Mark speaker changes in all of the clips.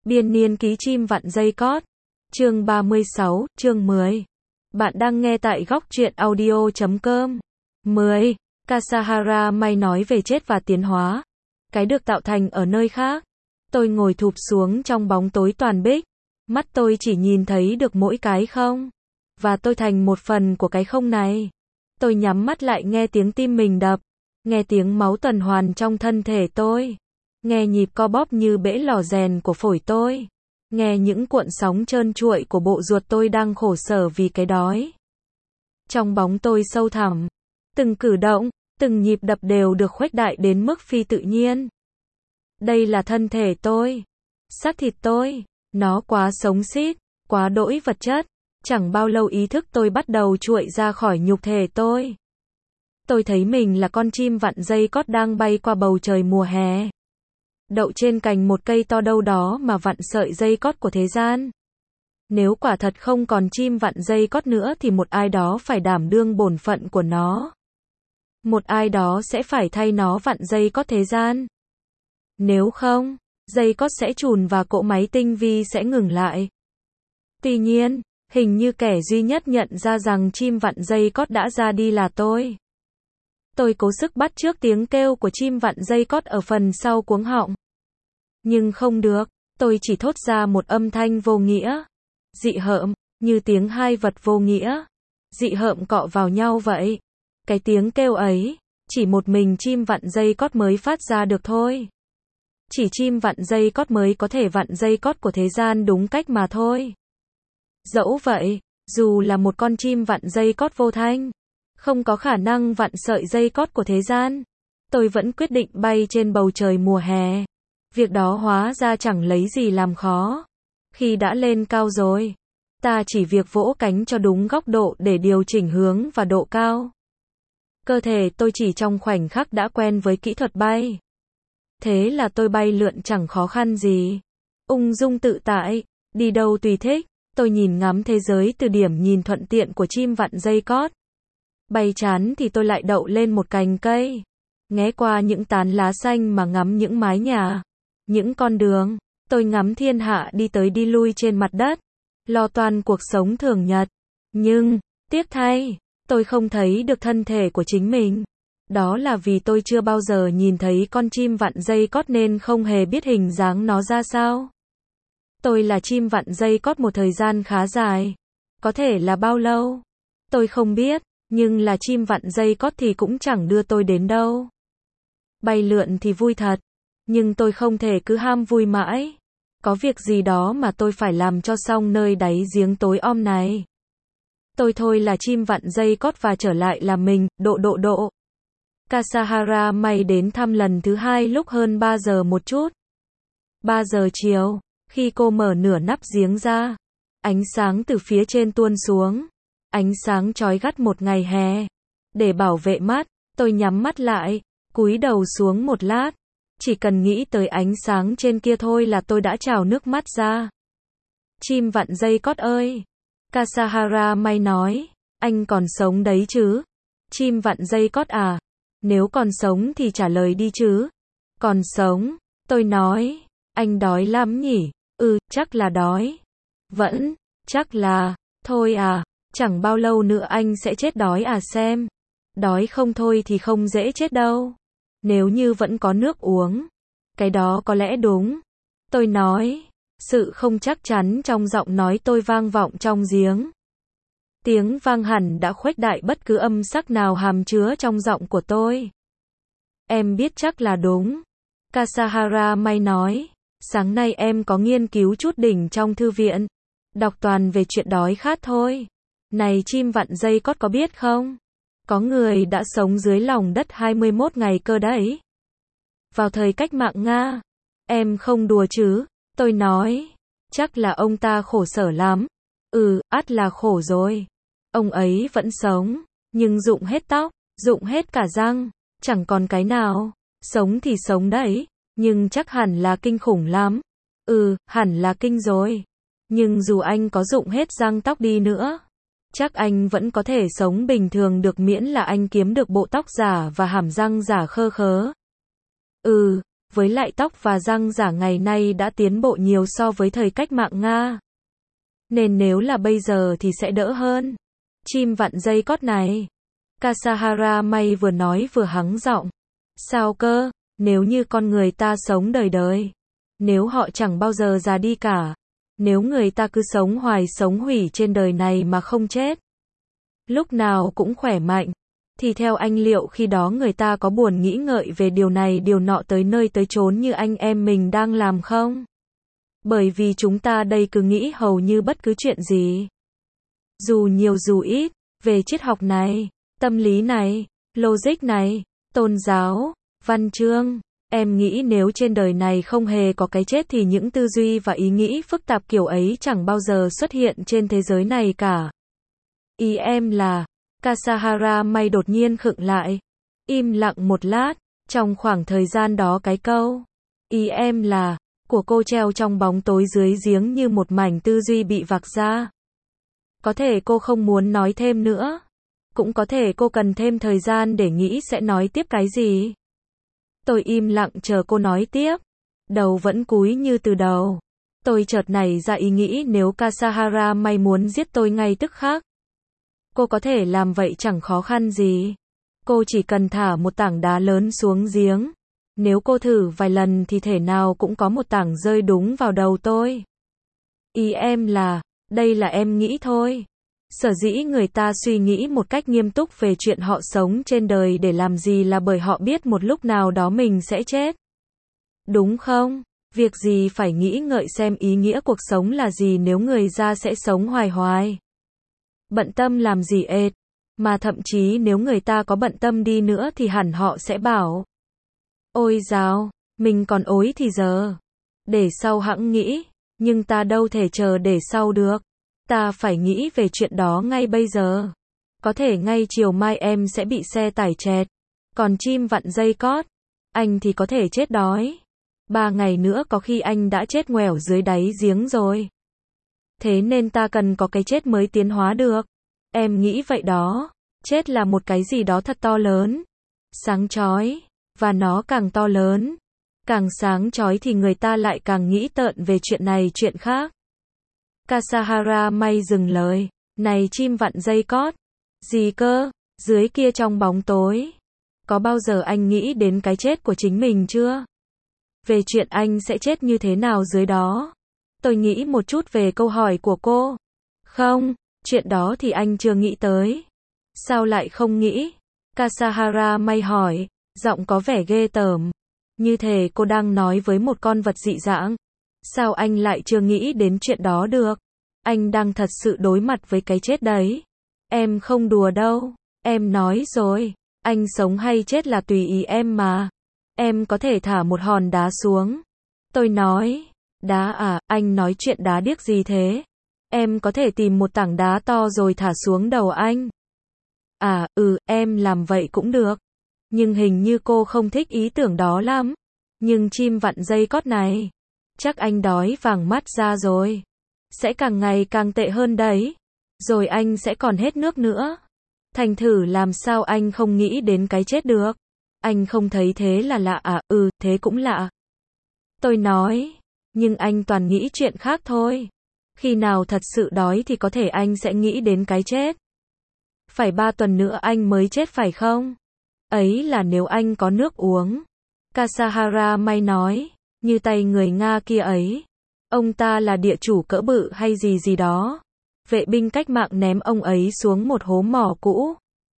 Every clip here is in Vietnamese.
Speaker 1: Biên niên ký chim vặn dây cót. Chương 36, chương 10. Bạn đang nghe tại góc truyện audio.com. 10. Kasahara May nói về chết và tiến hóa. Cái được tạo thành ở nơi khác. Tôi ngồi thụp xuống trong bóng tối toàn bích. Mắt tôi chỉ nhìn thấy được mỗi cái không. Và tôi thành một phần của cái không này. Tôi nhắm mắt lại nghe tiếng tim mình đập. Nghe tiếng máu tuần hoàn trong thân thể tôi. Nghe nhịp co bóp như bể lò rèn của phổi tôi. Nghe những cuộn sóng trơn trụi của bộ ruột tôi đang khổ sở vì cái đói. Trong bóng tôi sâu thẳm, từng cử động, từng nhịp đập đều được khuếch đại đến mức phi tự nhiên. Đây là thân thể tôi, xác thịt tôi, nó quá sống xít, quá đỗi vật chất. Chẳng bao lâu ý thức tôi bắt đầu trụi ra khỏi nhục thể tôi. Tôi thấy mình là con chim vặn dây cót đang bay qua bầu trời mùa hè. Đậu trên cành một cây to đâu đó mà vặn sợi dây cót của thế gian. Nếu quả thật không còn chim vặn dây cót nữa thì một ai đó phải đảm đương bổn phận của nó. Một ai đó sẽ phải thay nó vặn dây cót thế gian. Nếu không, dây cót sẽ chùn và cỗ máy tinh vi sẽ ngừng lại. Tuy nhiên, hình như kẻ duy nhất nhận ra rằng chim vặn dây cót đã ra đi là tôi. Tôi cố sức bắt chước tiếng kêu của chim vặn dây cót ở phần sau cuống họng. Nhưng không được, tôi chỉ thốt ra một âm thanh vô nghĩa. Dị hợm, như tiếng hai vật vô nghĩa. Dị hợm cọ vào nhau vậy. Cái tiếng kêu ấy, chỉ một mình chim vặn dây cót mới phát ra được thôi. Chỉ chim vặn dây cót mới có thể vặn dây cót của thế gian đúng cách mà thôi. Dẫu vậy, dù là một con chim vặn dây cót vô thanh, không có khả năng vặn sợi dây cót của thế gian, tôi vẫn quyết định bay trên bầu trời mùa hè. Việc đó hóa ra chẳng lấy gì làm khó. Khi đã lên cao rồi, ta chỉ việc vỗ cánh cho đúng góc độ để điều chỉnh hướng và độ cao. Cơ thể tôi chỉ trong khoảnh khắc đã quen với kỹ thuật bay. Thế là tôi bay lượn chẳng khó khăn gì. Ung dung tự tại, đi đâu tùy thích. Tôi nhìn ngắm thế giới từ điểm nhìn thuận tiện của chim vặn dây cót. Bay chán thì tôi lại đậu lên một cành cây. Nghé qua những tán lá xanh mà ngắm những mái nhà, những con đường. Tôi ngắm thiên hạ đi tới đi lui trên mặt đất. Lo toan cuộc sống thường nhật. Nhưng, tiếc thay, tôi không thấy được thân thể của chính mình. Đó là vì tôi chưa bao giờ nhìn thấy con chim vặn dây cót nên không hề biết hình dáng nó ra sao. Tôi là chim vặn dây cót một thời gian khá dài. Có thể là bao lâu? Tôi không biết, nhưng là chim vặn dây cót thì cũng chẳng đưa tôi đến đâu. Bay lượn thì vui thật, nhưng tôi không thể cứ ham vui mãi. Có việc gì đó mà tôi phải làm cho xong nơi đáy giếng tối om này. Tôi thôi là chim vặn dây cót và trở lại là mình, độ. Kasahara May đến thăm lần thứ hai lúc hơn 3 giờ một chút. 3 giờ chiều, khi cô mở nửa nắp giếng ra, ánh sáng từ phía trên tuôn xuống. Ánh sáng chói gắt một ngày hè. Để bảo vệ mắt, tôi nhắm mắt lại, cúi đầu xuống một lát. Chỉ cần nghĩ tới ánh sáng trên kia thôi là tôi đã trào nước mắt ra. Chim vặn dây cót ơi! Kasahara May nói, anh còn sống đấy chứ? Chim vặn dây cót à? Nếu còn sống thì trả lời đi chứ. Còn sống, tôi nói, anh đói lắm nhỉ? Chắc là đói. Vẫn, chắc là, thôi à, chẳng bao lâu nữa anh sẽ chết đói à xem. Đói không thôi thì không dễ chết đâu. Nếu như vẫn có nước uống. Cái đó có lẽ đúng. Tôi nói, sự không chắc chắn trong giọng nói tôi vang vọng trong giếng. Tiếng vang hẳn đã khuếch đại bất cứ âm sắc nào hàm chứa trong giọng của tôi. Em biết chắc là đúng. Kasahara May nói, sáng nay em có nghiên cứu chút đỉnh trong thư viện. Đọc toàn về chuyện đói khát thôi. Này chim vặn dây cót có biết không? Có người đã sống dưới lòng đất 21 ngày cơ đấy. Vào thời cách mạng Nga. Em không đùa chứ? Tôi nói. Chắc là ông ta khổ sở lắm. Ắt là khổ rồi. Ông ấy vẫn sống. Nhưng rụng hết tóc, rụng hết cả răng. Chẳng còn cái nào. Sống thì sống đấy. Nhưng chắc hẳn là kinh khủng lắm. Hẳn là kinh rồi. Nhưng dù anh có rụng hết răng tóc đi nữa, chắc anh vẫn có thể sống bình thường được miễn là anh kiếm được bộ tóc giả và hàm răng giả khơ khớ. Với lại tóc và răng giả ngày nay đã tiến bộ nhiều so với thời cách mạng Nga. Nên nếu là bây giờ thì sẽ đỡ hơn. Chim vặn dây cót này. Kasahara May vừa nói vừa hắng giọng. Sao cơ? Nếu như con người ta sống đời đời. Nếu họ chẳng bao giờ già đi cả. Nếu người ta cứ sống hoài sống hủy trên đời này mà không chết. Lúc nào cũng khỏe mạnh. Thì theo anh liệu khi đó người ta có buồn nghĩ ngợi về điều này điều nọ tới nơi tới chốn như anh em mình đang làm không? Bởi vì chúng ta đây cứ nghĩ hầu như bất cứ chuyện gì. Dù nhiều dù ít, về triết học này, tâm lý này, logic này, tôn giáo, văn chương. Em nghĩ nếu trên đời này không hề có cái chết thì những tư duy và ý nghĩ phức tạp kiểu ấy chẳng bao giờ xuất hiện trên thế giới này cả. Ý em là, Kasahara May đột nhiên khựng lại. Im lặng một lát, trong khoảng thời gian đó cái câu. Ý em là, của cô treo trong bóng tối dưới giếng như một mảnh tư duy bị vạc ra. Có thể cô không muốn nói thêm nữa. Cũng có thể cô cần thêm thời gian để nghĩ sẽ nói tiếp cái gì. Tôi im lặng chờ cô nói tiếp. Đầu vẫn cúi như từ đầu. Tôi chợt nảy ra ý nghĩ nếu Kasahara May muốn giết tôi ngay tức khắc. Cô có thể làm vậy chẳng khó khăn gì. Cô chỉ cần thả một tảng đá lớn xuống giếng. Nếu cô thử vài lần thì thể nào cũng có một tảng rơi đúng vào đầu tôi. Ý em là, đây là em nghĩ thôi. Sở dĩ người ta suy nghĩ một cách nghiêm túc về chuyện họ sống trên đời để làm gì là bởi họ biết một lúc nào đó mình sẽ chết. Đúng không? Việc gì phải nghĩ ngợi xem ý nghĩa cuộc sống là gì nếu người ra sẽ sống hoài hoài. Bận tâm làm gì ệt. Mà thậm chí nếu người ta có bận tâm đi nữa thì hẳn họ sẽ bảo. Ôi dào, mình còn ối thì giờ. Để sau hẵng nghĩ. Nhưng ta đâu thể chờ để sau được. Ta phải nghĩ về chuyện đó ngay bây giờ. Có thể ngay chiều mai em sẽ bị xe tải chẹt. Còn chim vặn dây cót, anh thì có thể chết đói. 3 ngày nữa có khi anh đã chết ngoẻo dưới đáy giếng rồi. Thế nên ta cần có cái chết mới tiến hóa được. Em nghĩ vậy đó. Chết là một cái gì đó thật to lớn. Sáng chói. Và nó càng to lớn. Càng sáng chói thì người ta lại càng nghĩ tợn về chuyện này chuyện khác. Kasahara May dừng lời. Này chim vặn dây cót. Gì cơ? Dưới kia trong bóng tối. Có bao giờ anh nghĩ đến cái chết của chính mình chưa? Về chuyện anh sẽ chết như thế nào dưới đó? Tôi nghĩ một chút về câu hỏi của cô. Không, chuyện đó thì anh chưa nghĩ tới. Sao lại không nghĩ? Kasahara May hỏi, giọng có vẻ ghê tởm. Như thể cô đang nói với một con vật dị dạng. Sao anh lại chưa nghĩ đến chuyện đó được? Anh đang thật sự đối mặt với cái chết đấy. Em không đùa đâu. Em nói rồi. Anh sống hay chết là tùy ý em mà. Em có thể thả một hòn đá xuống. Tôi nói. Đá à, anh nói chuyện đá điếc gì thế? Em có thể tìm một tảng đá to rồi thả xuống đầu anh. À, em làm vậy cũng được. Nhưng hình như cô không thích ý tưởng đó lắm. Nhưng chim vặn dây cót này. Chắc anh đói vàng mắt ra rồi. Sẽ càng ngày càng tệ hơn đấy. Rồi anh sẽ còn hết nước nữa. Thành thử làm sao anh không nghĩ đến cái chết được. Anh không thấy thế là lạ à? Thế cũng lạ. Tôi nói. Nhưng anh toàn nghĩ chuyện khác thôi. Khi nào thật sự đói thì có thể anh sẽ nghĩ đến cái chết. Phải 3 tuần nữa anh mới chết phải không? Ấy là nếu anh có nước uống. Kasahara May nói. Như tay người Nga kia ấy. Ông ta là địa chủ cỡ bự hay gì gì đó. Vệ binh cách mạng ném ông ấy xuống một hố mỏ cũ.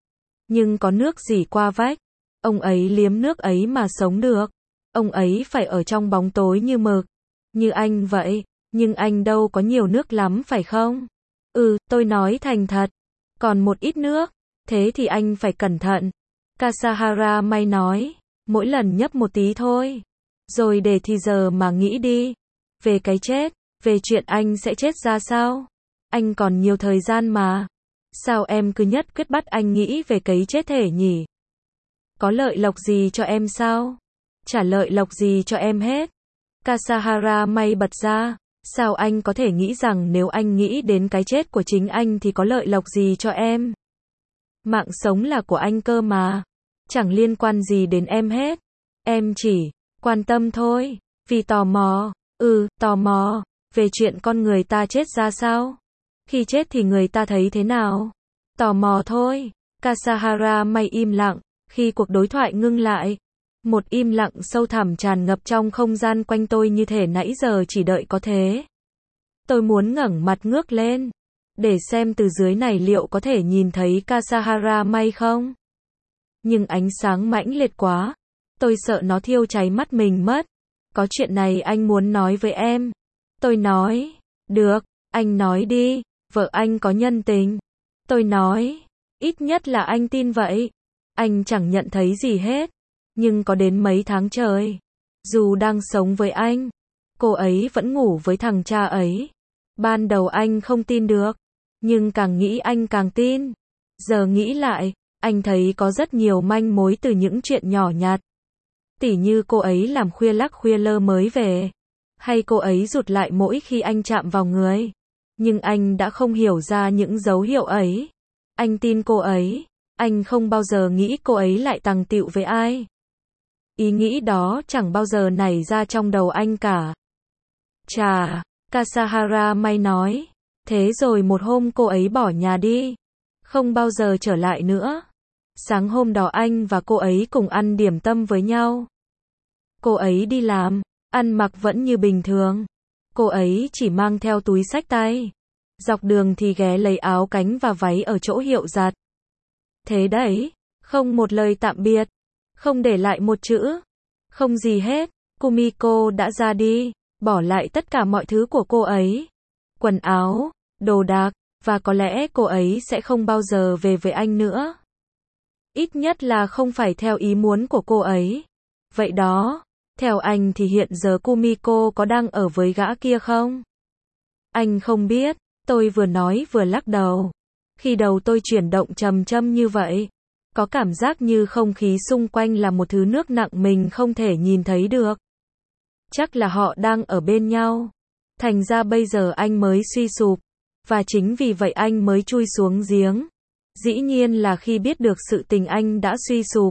Speaker 1: Nhưng có nước rỉ qua vách. Ông ấy liếm nước ấy mà sống được. Ông ấy phải ở trong bóng tối như mực. Như anh vậy. Nhưng anh đâu có nhiều nước lắm phải không? Tôi nói thành thật. Còn một ít nước. Thế thì anh phải cẩn thận. Kasahara May nói. Mỗi lần nhấp một tí thôi. Rồi để thì giờ mà nghĩ đi. Về cái chết. Về chuyện anh sẽ chết ra sao? Anh còn nhiều thời gian mà. Sao em cứ nhất quyết bắt anh nghĩ về cái chết thể nhỉ? Có lợi lộc gì cho em sao? Chả lợi lộc gì cho em hết. Kasahara May bật ra. Sao anh có thể nghĩ rằng nếu anh nghĩ đến cái chết của chính anh thì có lợi lộc gì cho em? Mạng sống là của anh cơ mà. Chẳng liên quan gì đến em hết. Em chỉ Quan tâm thôi, vì tò mò, tò mò, về chuyện con người ta chết ra sao? Khi chết thì người ta thấy thế nào? Tò mò thôi. Kasahara May im lặng, khi cuộc đối thoại ngưng lại. Một im lặng sâu thẳm tràn ngập trong không gian quanh tôi như thể nãy giờ chỉ đợi có thế. Tôi muốn ngẩng mặt ngước lên, để xem từ dưới này liệu có thể nhìn thấy Kasahara May không? Nhưng ánh sáng mãnh liệt quá, tôi sợ nó thiêu cháy mắt mình mất. Có chuyện này anh muốn nói với em. Tôi nói, được, anh nói đi, vợ anh có nhân tình. Tôi nói, ít nhất là anh tin vậy. Anh chẳng nhận thấy gì hết, nhưng có đến mấy tháng trời, dù đang sống với anh, cô ấy vẫn ngủ với thằng cha ấy. Ban đầu anh không tin được, nhưng càng nghĩ anh càng tin. Giờ nghĩ lại, anh thấy có rất nhiều manh mối từ những chuyện nhỏ nhặt. Tỉ như cô ấy làm khuya lắc khuya lơ mới về, hay cô ấy rụt lại mỗi khi anh chạm vào người. Nhưng anh đã không hiểu ra những dấu hiệu ấy. Anh tin cô ấy, anh không bao giờ nghĩ cô ấy lại tằng tịu với ai. Ý nghĩ đó chẳng bao giờ nảy ra trong đầu anh cả. Chà, Kasahara May nói. Thế rồi một hôm cô ấy bỏ nhà đi, không bao giờ trở lại nữa. Sáng hôm đó anh và cô ấy cùng ăn điểm tâm với nhau. Cô ấy đi làm, ăn mặc vẫn như bình thường. Cô ấy chỉ mang theo túi xách tay. Dọc đường thì ghé lấy áo cánh và váy ở chỗ hiệu giặt. Thế đấy, không một lời tạm biệt, không để lại một chữ, không gì hết. Kumiko đã ra đi, bỏ lại tất cả mọi thứ của cô ấy. Quần áo, đồ đạc, và có lẽ cô ấy sẽ không bao giờ về với anh nữa. Ít nhất là không phải theo ý muốn của cô ấy. Vậy đó, theo anh thì hiện giờ Kumiko có đang ở với gã kia không? Anh không biết, tôi vừa nói vừa lắc đầu. Khi đầu tôi chuyển động chậm chậm như vậy, có cảm giác như không khí xung quanh là một thứ nước nặng mình không thể nhìn thấy được. Chắc là họ đang ở bên nhau. Thành ra bây giờ anh mới suy sụp, và chính vì vậy anh mới chui xuống giếng. Dĩ nhiên là khi biết được sự tình anh đã suy sụp.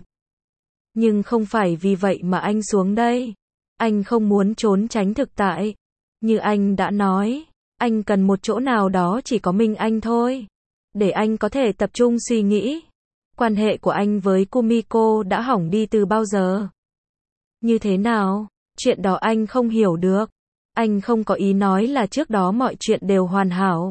Speaker 1: Nhưng không phải vì vậy mà anh xuống đây. Anh không muốn trốn tránh thực tại. Như anh đã nói, anh cần một chỗ nào đó chỉ có mình anh thôi, để anh có thể tập trung suy nghĩ. Quan hệ của anh với Kumiko đã hỏng đi từ bao giờ? Như thế nào? Chuyện đó anh không hiểu được. Anh không có ý nói là trước đó mọi chuyện đều hoàn hảo.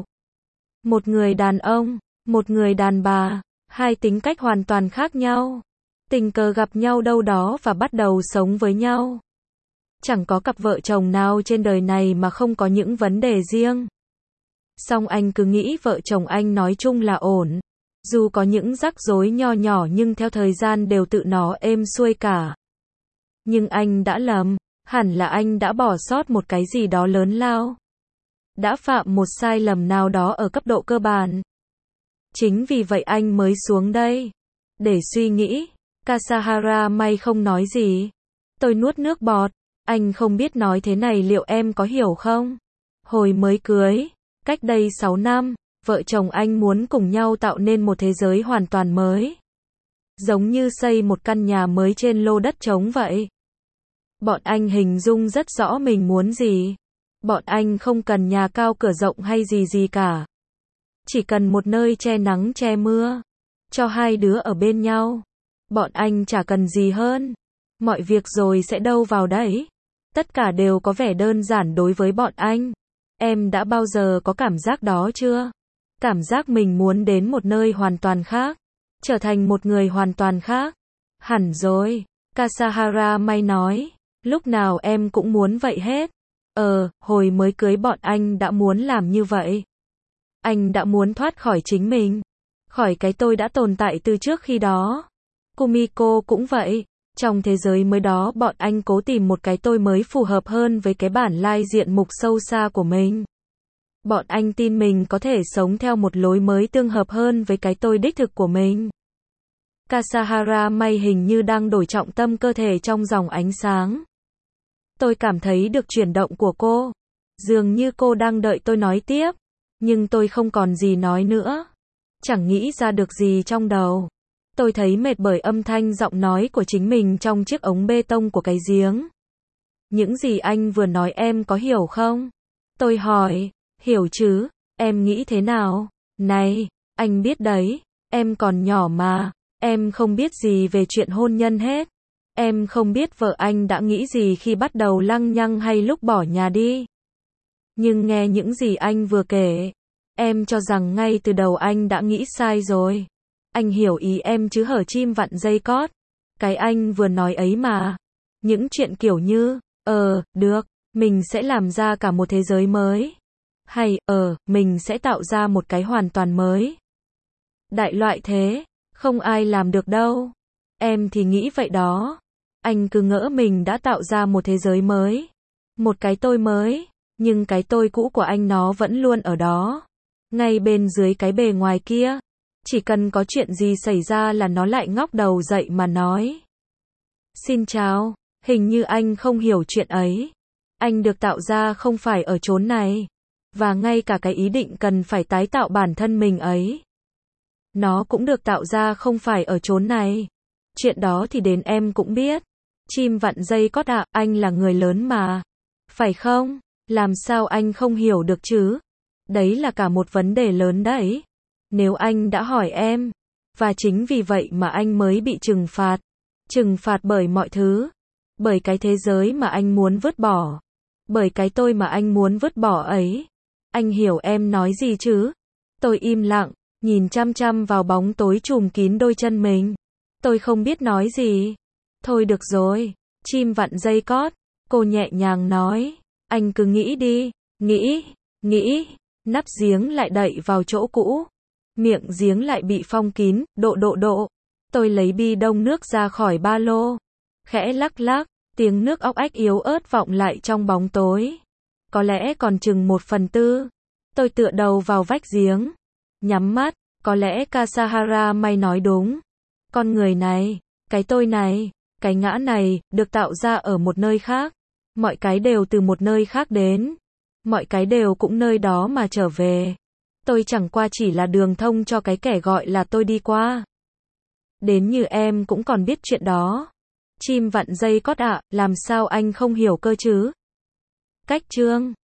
Speaker 1: Một người đàn ông, một người đàn bà, hai tính cách hoàn toàn khác nhau. Tình cờ gặp nhau đâu đó và bắt đầu sống với nhau. Chẳng có cặp vợ chồng nào trên đời này mà không có những vấn đề riêng. Song anh cứ nghĩ vợ chồng anh nói chung là ổn. Dù có những rắc rối nho nhỏ nhưng theo thời gian đều tự nó êm xuôi cả. Nhưng anh đã lầm, hẳn là anh đã bỏ sót một cái gì đó lớn lao. Đã phạm một sai lầm nào đó ở cấp độ cơ bản. Chính vì vậy anh mới xuống đây, để suy nghĩ. Kasahara May không nói gì. Tôi nuốt nước bọt. Anh không biết nói thế này liệu em có hiểu không? Hồi mới cưới, cách đây 6 năm, vợ chồng anh muốn cùng nhau tạo nên một thế giới hoàn toàn mới. Giống như xây một căn nhà mới trên lô đất trống vậy. Bọn anh hình dung rất rõ mình muốn gì. Bọn anh không cần nhà cao cửa rộng hay gì gì cả. Chỉ cần một nơi che nắng che mưa, cho hai đứa ở bên nhau. Bọn anh chả cần gì hơn. Mọi việc rồi sẽ đâu vào đấy. Tất cả đều có vẻ đơn giản đối với bọn anh. Em đã bao giờ có cảm giác đó chưa? Cảm giác mình muốn đến một nơi hoàn toàn khác, trở thành một người hoàn toàn khác. Hẳn rồi, Kasahara May nói. Lúc nào em cũng muốn vậy hết. Hồi mới cưới bọn anh đã muốn làm như vậy. Anh đã muốn thoát khỏi chính mình, khỏi cái tôi đã tồn tại từ trước khi đó. Kumiko cũng vậy. Trong thế giới mới đó bọn anh cố tìm một cái tôi mới phù hợp hơn với cái bản lai diện mục sâu xa của mình. Bọn anh tin mình có thể sống theo một lối mới tương hợp hơn với cái tôi đích thực của mình. Kasahara May hình như đang đổi trọng tâm cơ thể trong dòng ánh sáng. Tôi cảm thấy được chuyển động của cô. Dường như cô đang đợi tôi nói tiếp. Nhưng tôi không còn gì nói nữa. Chẳng nghĩ ra được gì trong đầu. Tôi thấy mệt bởi âm thanh giọng nói của chính mình trong chiếc ống bê tông của cái giếng. Những gì anh vừa nói em có hiểu không? Tôi hỏi, hiểu chứ, em nghĩ thế nào? Này, anh biết đấy, em còn nhỏ mà, em không biết gì về chuyện hôn nhân hết. Em không biết vợ anh đã nghĩ gì khi bắt đầu lăng nhăng hay lúc bỏ nhà đi. Nhưng nghe những gì anh vừa kể, em cho rằng ngay từ đầu anh đã nghĩ sai rồi. Anh hiểu ý em chứ hở chim vặn dây cót. Cái anh vừa nói ấy mà. Những chuyện kiểu như, được, mình sẽ làm ra cả một thế giới mới. Hay, mình sẽ tạo ra một cái hoàn toàn mới. Đại loại thế, không ai làm được đâu. Em thì nghĩ vậy đó. Anh cứ ngỡ mình đã tạo ra một thế giới mới. Một cái tôi mới. Nhưng cái tôi cũ của anh nó vẫn luôn ở đó. Ngay bên dưới cái bề ngoài kia. Chỉ cần có chuyện gì xảy ra là nó lại ngóc đầu dậy mà nói. Xin chào, hình như anh không hiểu chuyện ấy. Anh được tạo ra không phải ở chốn này. Và ngay cả cái ý định cần phải tái tạo bản thân mình ấy. Nó cũng được tạo ra không phải ở chốn này. Chuyện đó thì đến em cũng biết. Chim vặn dây cót ạ, anh là người lớn mà. Phải không? Làm sao anh không hiểu được chứ? Đấy là cả một vấn đề lớn đấy. Nếu anh đã hỏi em. Và chính vì vậy mà anh mới bị trừng phạt. Trừng phạt bởi mọi thứ. Bởi cái thế giới mà anh muốn vứt bỏ. Bởi cái tôi mà anh muốn vứt bỏ ấy. Anh hiểu em nói gì chứ? Tôi im lặng, nhìn chăm chăm vào bóng tối trùm kín đôi chân mình. Tôi không biết nói gì. Thôi được rồi, chim vặn dây cót. Cô nhẹ nhàng nói. Anh cứ nghĩ đi. Nghĩ. Nắp giếng lại đậy vào chỗ cũ. Miệng giếng lại bị phong kín, độ. Tôi lấy bi đông nước ra khỏi ba lô. Khẽ lắc lắc, tiếng nước óc ách yếu ớt vọng lại trong bóng tối. Có lẽ còn chừng 1/4. Tôi tựa đầu vào vách giếng. Nhắm mắt, có lẽ Kasahara May nói đúng. Con người này, cái tôi này, cái ngã này, được tạo ra ở một nơi khác. Mọi cái đều từ một nơi khác đến. Mọi cái đều cũng nơi đó mà trở về. Tôi chẳng qua chỉ là đường thông cho cái kẻ gọi là tôi đi qua. Đến như em cũng còn biết chuyện đó. Chim vặn dây cót ạ, làm sao anh không hiểu cơ chứ? Cách chương